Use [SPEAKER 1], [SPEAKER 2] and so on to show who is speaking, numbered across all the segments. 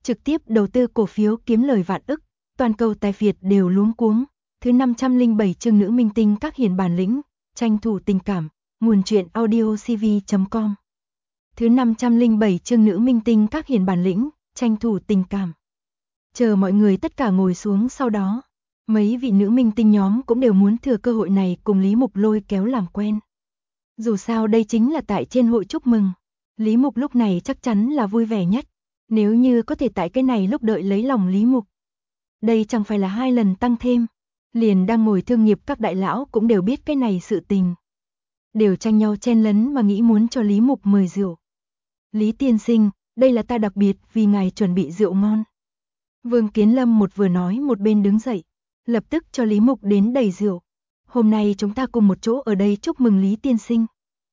[SPEAKER 1] trực tiếp đầu tư cổ phiếu kiếm lời vạn ức, toàn cầu tài phiệt đều luống cuống. Thứ 507 chương nữ minh tinh các hiền bản lĩnh, tranh thủ tình cảm, nguồn truyện audiocv.com. Thứ 507 chương nữ minh tinh các hiền bản lĩnh, tranh thủ tình cảm. Chờ mọi người tất cả ngồi xuống, sau đó, mấy vị nữ minh tinh nhóm cũng đều muốn thừa cơ hội này cùng Lý Mục lôi kéo làm quen. Dù sao đây chính là tại trên hội chúc mừng, Lý Mục lúc này chắc chắn là vui vẻ nhất, nếu như có thể tại cái này lúc đợi lấy lòng Lý Mục. Đây chẳng phải là 2 lần tăng thêm, liền đang ngồi thương nghiệp các đại lão cũng đều biết cái này sự tình. Đều tranh nhau chen lấn mà nghĩ muốn cho Lý Mục mời rượu. Lý tiên sinh, đây là ta đặc biệt vì ngài chuẩn bị rượu ngon. Vương Kiến Lâm một vừa nói một bên đứng dậy, lập tức cho Lý Mục đến đầy rượu. Hôm nay chúng ta cùng một chỗ ở đây chúc mừng Lý tiên sinh.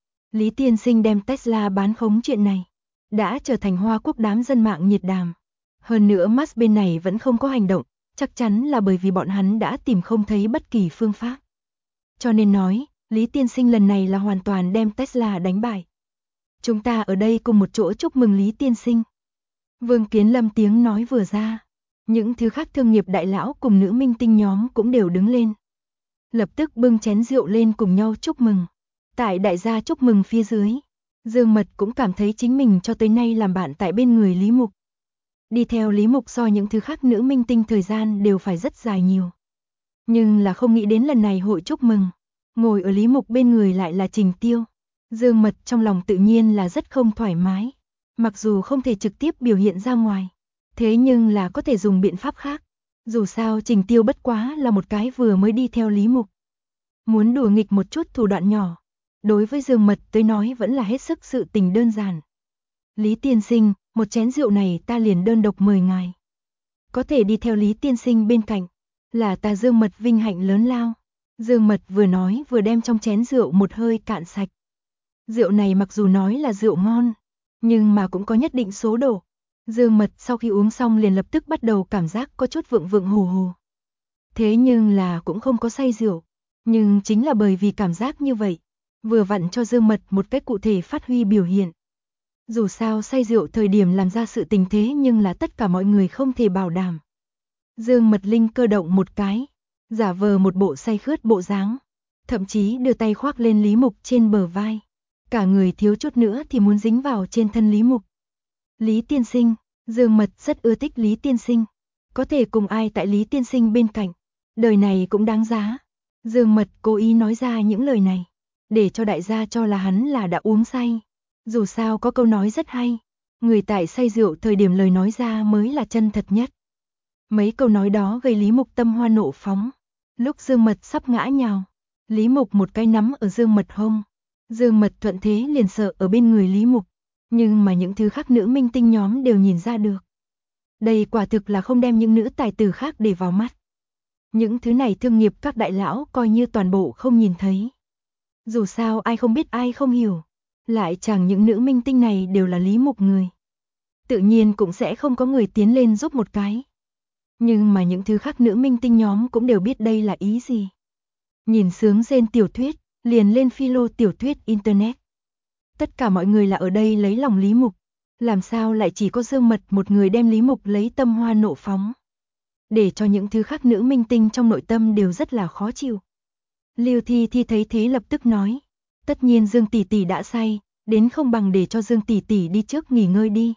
[SPEAKER 1] Lý tiên sinh đem Tesla bán khống chuyện này, đã trở thành Hoa Quốc đám dân mạng nhiệt đàm. Hơn nữa Musk bên này vẫn không có hành động, chắc chắn là bởi vì bọn hắn đã tìm không thấy bất kỳ phương pháp. Cho nên nói, Lý tiên sinh lần này là hoàn toàn đem Tesla đánh bại. Chúng ta ở đây cùng một chỗ chúc mừng Lý tiên sinh. Vương Kiến Lâm tiếng nói vừa ra, những thứ khác thương nghiệp đại lão cùng nữ minh tinh nhóm cũng đều đứng lên. Lập tức bưng chén rượu lên cùng nhau chúc mừng. Tại đại gia chúc mừng phía dưới, Dương Mật cũng cảm thấy chính mình cho tới nay làm bạn tại bên người Lý Mục. Đi theo Lý Mục so những thứ khác nữ minh tinh thời gian đều phải rất dài nhiều. Nhưng là không nghĩ đến lần này hội chúc mừng, ngồi ở Lý Mục bên người lại là Trình Tiêu. Dương Mật trong lòng tự nhiên là rất không thoải mái, mặc dù không thể trực tiếp biểu hiện ra ngoài, thế nhưng là có thể dùng biện pháp khác. Dù sao Trình Tiêu bất quá là một cái vừa mới đi theo Lý Mục, muốn đùa nghịch một chút thủ đoạn nhỏ, đối với Dương Mật tới nói vẫn là hết sức sự tình đơn giản. Lý tiên sinh, một chén rượu này ta liền đơn độc mời ngài. Có thể đi theo Lý tiên sinh bên cạnh, là ta Dương Mật vinh hạnh lớn lao. Dương Mật vừa nói vừa đem trong chén rượu một hơi cạn sạch. Rượu này mặc dù nói là rượu ngon, nhưng mà cũng có nhất định số độ. Dương Mật sau khi uống xong liền lập tức bắt đầu cảm giác có chút vượng vượng hồ hồ. Thế nhưng là cũng không có say rượu, nhưng chính là bởi vì cảm giác như vậy, vừa vặn cho Dương Mật một cách cụ thể phát huy biểu hiện. Dù sao say rượu thời điểm làm ra sự tình thế nhưng là tất cả mọi người không thể bảo đảm. Dương Mật linh cơ động một cái, giả vờ một bộ say khướt bộ dáng, thậm chí đưa tay khoác lên Lý Mục trên bờ vai. Cả người thiếu chút nữa thì muốn dính vào trên thân Lý Mục. Lý tiên sinh, Dương Mật rất ưa thích Lý tiên sinh, có thể cùng ai tại Lý tiên sinh bên cạnh, đời này cũng đáng giá. Dương Mật cố ý nói ra những lời này, để cho đại gia cho là hắn là đã uống say. Dù sao có câu nói rất hay, người tại say rượu thời điểm lời nói ra mới là chân thật nhất. Mấy câu nói đó gây Lý Mục tâm hoa nộ phóng. Lúc Dương Mật sắp ngã nhào, Lý Mục một cái nắm ở Dương Mật hông. Dương Mật thuận thế liền sợ ở bên người Lý Mục, nhưng mà những thứ khác nữ minh tinh nhóm đều nhìn ra được. Đây quả thực là không đem những nữ tài tử khác để vào mắt. Những thứ này thương nghiệp các đại lão coi như toàn bộ không nhìn thấy. Dù sao ai không biết ai không hiểu, lại chẳng những nữ minh tinh này đều là Lý Mục người. Tự nhiên cũng sẽ không có người tiến lên giúp một cái. Nhưng mà những thứ khác nữ minh tinh nhóm cũng đều biết đây là ý gì. Nhìn sướng rên tiểu thuyết, liền lên philo tiểu thuyết internet. Tất cả mọi người là ở đây lấy lòng Lý Mục, làm sao lại chỉ có Dương Mật một người đem Lý Mục lấy tâm hoa nộ phóng. Để cho những thứ khác nữ minh tinh trong nội tâm đều rất là khó chịu. Lưu Thi Thi thấy thế lập tức nói, tất nhiên Dương tỷ tỷ đã say, đến không bằng để cho Dương tỷ tỷ đi trước nghỉ ngơi đi.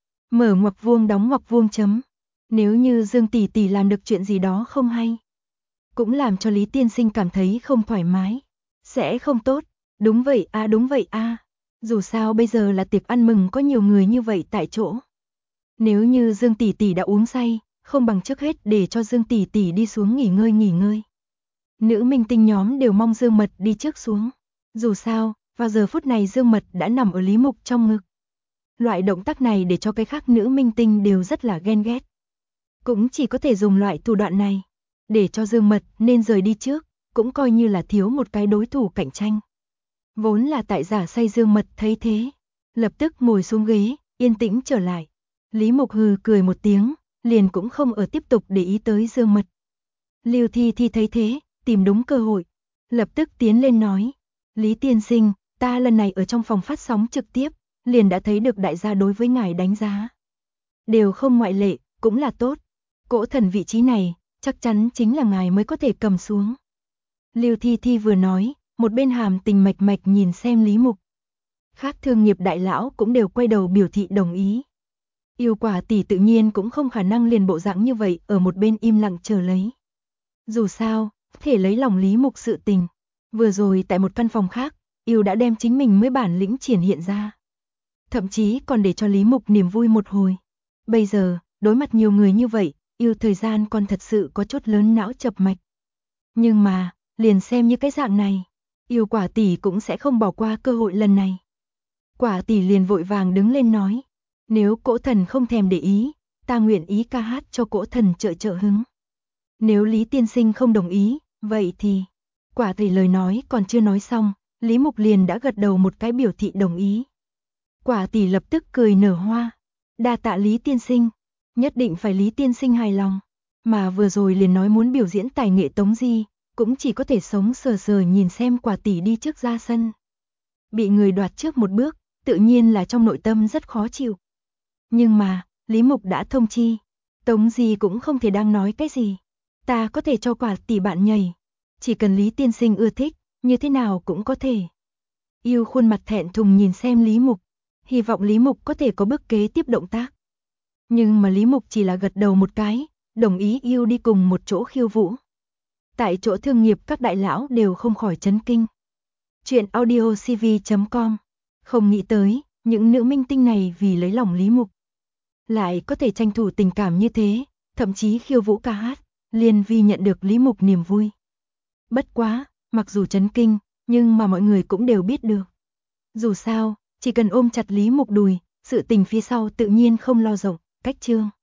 [SPEAKER 1] Mở ngoặc vuông đóng ngoặc vuông chấm. Nếu như Dương tỷ tỷ làm được chuyện gì đó không hay, cũng làm cho Lý tiên sinh cảm thấy không thoải mái, sẽ không tốt. Đúng vậy a, đúng vậy a. Dù sao bây giờ là tiệc ăn mừng có nhiều người như vậy tại chỗ. Nếu như Dương tỷ tỷ đã uống say, không bằng trước hết để cho Dương tỷ tỷ đi xuống nghỉ ngơi. Nữ minh tinh nhóm đều mong Dương Mật đi trước xuống. Dù sao, vào giờ phút này Dương Mật đã nằm ở Lý Mục trong ngực. Loại động tác này để cho cái khác nữ minh tinh đều rất là ghen ghét. Cũng chỉ có thể dùng loại thủ đoạn này, để cho Dương Mật nên rời đi trước, cũng coi như là thiếu một cái đối thủ cạnh tranh. Vốn là tại giả say Dương Mật thấy thế, lập tức ngồi xuống ghế, yên tĩnh trở lại. Lý Mục hừ cười một tiếng, liền cũng không ở tiếp tục để ý tới Dương Mật. Lưu Thi Thi thấy thế, tìm đúng cơ hội, lập tức tiến lên nói, Lý tiên sinh, ta lần này ở trong phòng phát sóng trực tiếp, liền đã thấy được đại gia đối với ngài đánh giá. đều không ngoại lệ, cũng là tốt. Cỗ thần vị trí này, chắc chắn chính là ngài mới có thể cầm xuống. Lưu Thi Thi vừa nói, một bên hàm tình mạch mạch nhìn xem Lý Mục. Khác thương nghiệp đại lão cũng đều quay đầu biểu thị đồng ý. Yêu Quả tỷ tự nhiên cũng không khả năng liền bộ dạng như vậy ở một bên im lặng chờ lấy. Dù sao, thể lấy lòng Lý Mục sự tình. Vừa rồi tại một căn phòng khác, Yêu đã đem chính mình mới bản lĩnh triển hiện ra. Thậm chí còn để cho Lý Mục niềm vui một hồi. Bây giờ, đối mặt nhiều người như vậy, Yêu thời gian còn thật sự có chút lớn não chập mạch. Nhưng mà, liền xem như cái dạng này, Yêu Quả tỷ cũng sẽ không bỏ qua cơ hội lần này. Quả tỷ liền vội vàng đứng lên nói, nếu cỗ thần không thèm để ý, ta nguyện ý ca hát cho cỗ thần trợ hứng. Nếu Lý tiên sinh không đồng ý, vậy thì... Quả tỷ lời nói còn chưa nói xong, Lý Mục liền đã gật đầu một cái biểu thị đồng ý. Quả tỷ lập tức cười nở hoa. Đa tạ Lý tiên sinh, nhất định phải Lý tiên sinh hài lòng. Mà vừa rồi liền nói muốn biểu diễn tài nghệ Tống Di, cũng chỉ có thể sống sờ sờ nhìn xem Quả tỷ đi trước ra sân. Bị người đoạt trước một bước, tự nhiên là trong nội tâm rất khó chịu. Nhưng mà, Lý Mục đã thông chi, Tống Di cũng không thể đang nói cái gì. Ta có thể cho Quả tỷ bạn nhảy, chỉ cần Lý tiên sinh ưa thích, như thế nào cũng có thể. Yêu khuôn mặt thẹn thùng nhìn xem Lý Mục, hy vọng Lý Mục có thể có bước kế tiếp động tác. Nhưng mà Lý Mục chỉ là gật đầu một cái, đồng ý Yêu đi cùng một chỗ khiêu vũ. Tại chỗ thương nghiệp các đại lão đều không khỏi chấn kinh. Chuyện audiocv.com. Không nghĩ tới, những nữ minh tinh này vì lấy lòng Lý Mục, lại có thể tranh thủ tình cảm như thế, thậm chí khiêu vũ ca hát, liền vì nhận được Lý Mục niềm vui. Bất quá, mặc dù chấn kinh, nhưng mà mọi người cũng đều biết được. Dù sao, chỉ cần ôm chặt Lý Mục đùi, sự tình phía sau tự nhiên không lo rộng, cách chương.